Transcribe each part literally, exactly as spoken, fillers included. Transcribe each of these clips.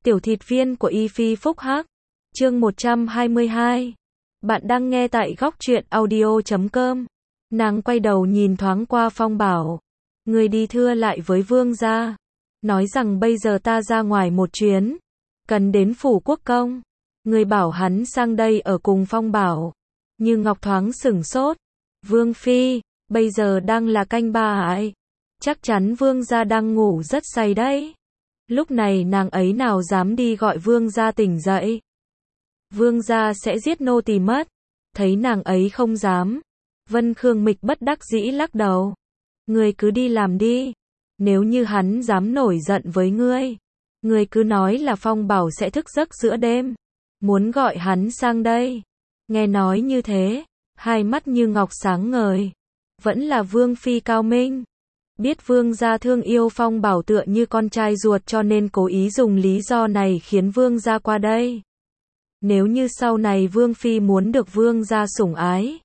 Tiểu thịt viên của Y Phi Phúc Hắc. Chương một trăm hai mươi hai. Bạn đang nghe tại góc truyện audio chấm com. Nàng quay đầu nhìn thoáng qua Phong Bảo. Người đi thưa lại với vương gia. Nói rằng bây giờ ta ra ngoài một chuyến. Cần đến phủ quốc công. Người bảo hắn sang đây ở cùng Phong Bảo. Như Ngọc thoáng sửng sốt. Vương Phi, bây giờ đang là canh ba ải. Chắc chắn vương gia đang ngủ rất say đấy. Lúc này nàng ấy nào dám đi gọi vương gia tỉnh dậy. Vương gia sẽ giết nô tỳ mất. Thấy nàng ấy không dám. Vân Khương Mịch bất đắc dĩ lắc đầu. Ngươi cứ đi làm đi. Nếu như hắn dám nổi giận với ngươi. Ngươi cứ nói là Phong Bảo sẽ thức giấc giữa đêm. Muốn gọi hắn sang đây. Nghe nói như thế. Hai mắt như ngọc sáng ngời. Vẫn là Vương Phi cao minh. Biết vương gia thương yêu Phong Bảo tựa như con trai ruột cho nên cố ý dùng lý do này khiến vương gia qua đây. Nếu như sau này Vương Phi muốn được vương gia sủng ái.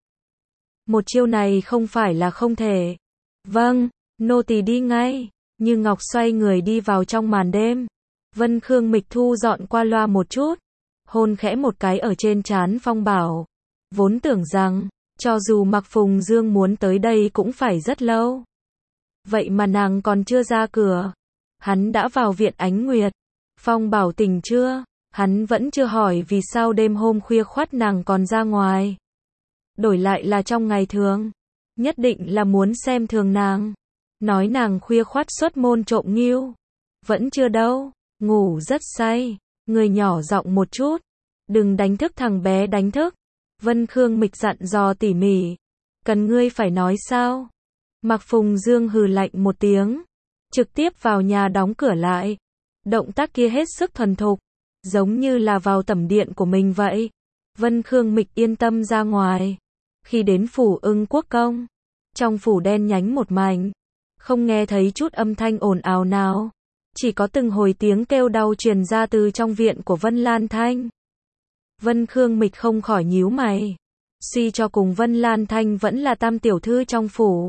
Một chiêu này không phải là không thể. Vâng, nô tỳ đi ngay. Như Ngọc xoay người đi vào trong màn đêm. Vân Khương Mịch thu dọn qua loa một chút. Hôn khẽ một cái ở trên trán Phong Bảo. Vốn tưởng rằng, cho dù Mạc Phùng Dương muốn tới đây cũng phải rất lâu. Vậy mà nàng còn chưa ra cửa. Hắn đã vào viện Ánh Nguyệt. Phong Bảo tỉnh chưa? Hắn vẫn chưa hỏi vì sao đêm hôm khuya khoắt nàng còn ra ngoài. Đổi lại là trong ngày thường. Nhất định là muốn xem thường nàng. Nói nàng khuya khoắt xuất môn trộm nghêu. Vẫn chưa đâu. Ngủ rất say. Người nhỏ giọng một chút. Đừng đánh thức thằng bé đánh thức. Vân Khương Mịch dặn dò tỉ mỉ. Cần ngươi phải nói sao? Mạc Phùng Dương hừ lạnh một tiếng. Trực tiếp vào nhà đóng cửa lại. Động tác kia hết sức thuần thục. Giống như là vào tẩm điện của mình vậy. Vân Khương Mịch yên tâm ra ngoài. Khi đến phủ Ưng Quốc công. Trong phủ đen nhánh một mảnh. Không nghe thấy chút âm thanh ồn ào nào. Chỉ có từng hồi tiếng kêu đau truyền ra từ trong viện của Vân Lan Thanh. Vân Khương Mịch không khỏi nhíu mày. Suy cho cùng Vân Lan Thanh vẫn là tam tiểu thư trong phủ.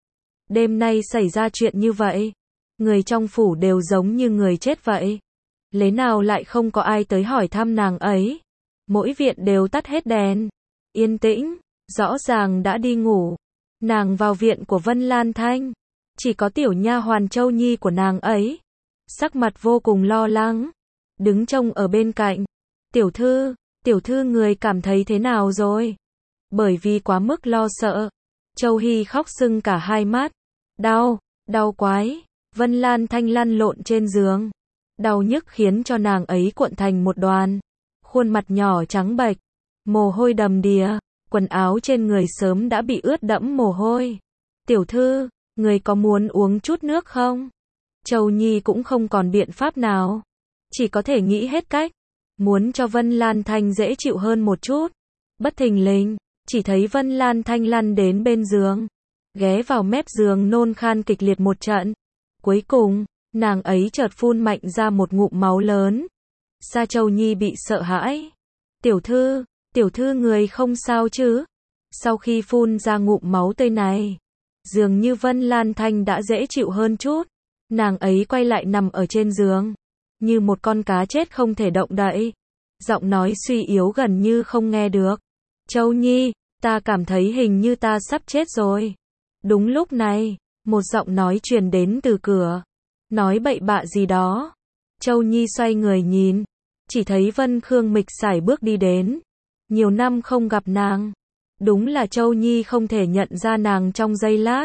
Đêm nay xảy ra chuyện như vậy. Người trong phủ đều giống như người chết vậy. Lẽ nào lại không có ai tới hỏi thăm nàng ấy. Mỗi viện đều tắt hết đèn. Yên tĩnh, rõ ràng đã đi ngủ. Nàng vào viện của Vân Lan Thanh. Chỉ có tiểu nha hoàn Châu Nhi của nàng ấy. Sắc mặt vô cùng lo lắng. Đứng trông ở bên cạnh. Tiểu thư, tiểu thư người cảm thấy thế nào rồi? Bởi vì quá mức lo sợ. Châu Hy khóc sưng cả hai mắt. Đau, đau quái. Vân Lan Thanh lăn lộn trên giường. Đau nhức khiến cho nàng ấy cuộn thành một đoàn. Khuôn mặt nhỏ trắng bệch. Mồ hôi đầm đìa. Quần áo trên người sớm đã bị ướt đẫm mồ hôi. Tiểu thư, người có muốn uống chút nước không? Châu Nhi cũng không còn biện pháp nào. Chỉ có thể nghĩ hết cách. Muốn cho Vân Lan Thanh dễ chịu hơn một chút. Bất thình lình, chỉ thấy Vân Lan Thanh lăn đến bên giường. Ghé vào mép giường nôn khan kịch liệt một trận. Cuối cùng, nàng ấy chợt phun mạnh ra một ngụm máu lớn. Sa Châu Nhi bị sợ hãi. Tiểu thư, tiểu thư người không sao chứ? Sau khi phun ra ngụm máu tươi này, dường như Vân Lan Thanh đã dễ chịu hơn chút. Nàng ấy quay lại nằm ở trên giường. Như một con cá chết không thể động đậy. Giọng nói suy yếu gần như không nghe được. Châu Nhi, ta cảm thấy hình như ta sắp chết rồi. Đúng lúc này, một giọng nói truyền đến từ cửa. Nói bậy bạ gì đó. Châu Nhi xoay người nhìn. Chỉ thấy Vân Khương Mịch sải bước đi đến. Nhiều năm không gặp nàng. Đúng là Châu Nhi không thể nhận ra nàng trong giây lát.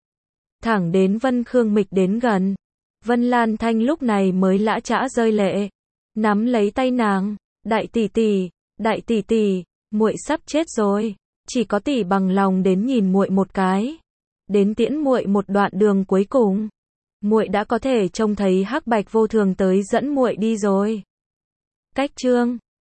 Thẳng đến Vân Khương Mịch đến gần. Vân Lan Thanh lúc này mới lã chã rơi lệ. Nắm lấy tay nàng. Đại tỷ tỷ, đại tỷ tỷ, muội sắp chết rồi. Chỉ có tỷ bằng lòng đến nhìn muội một cái. Đến tiễn muội một đoạn đường cuối cùng. Muội đã có thể trông thấy hắc bạch vô thường tới dẫn muội đi rồi. Cách chương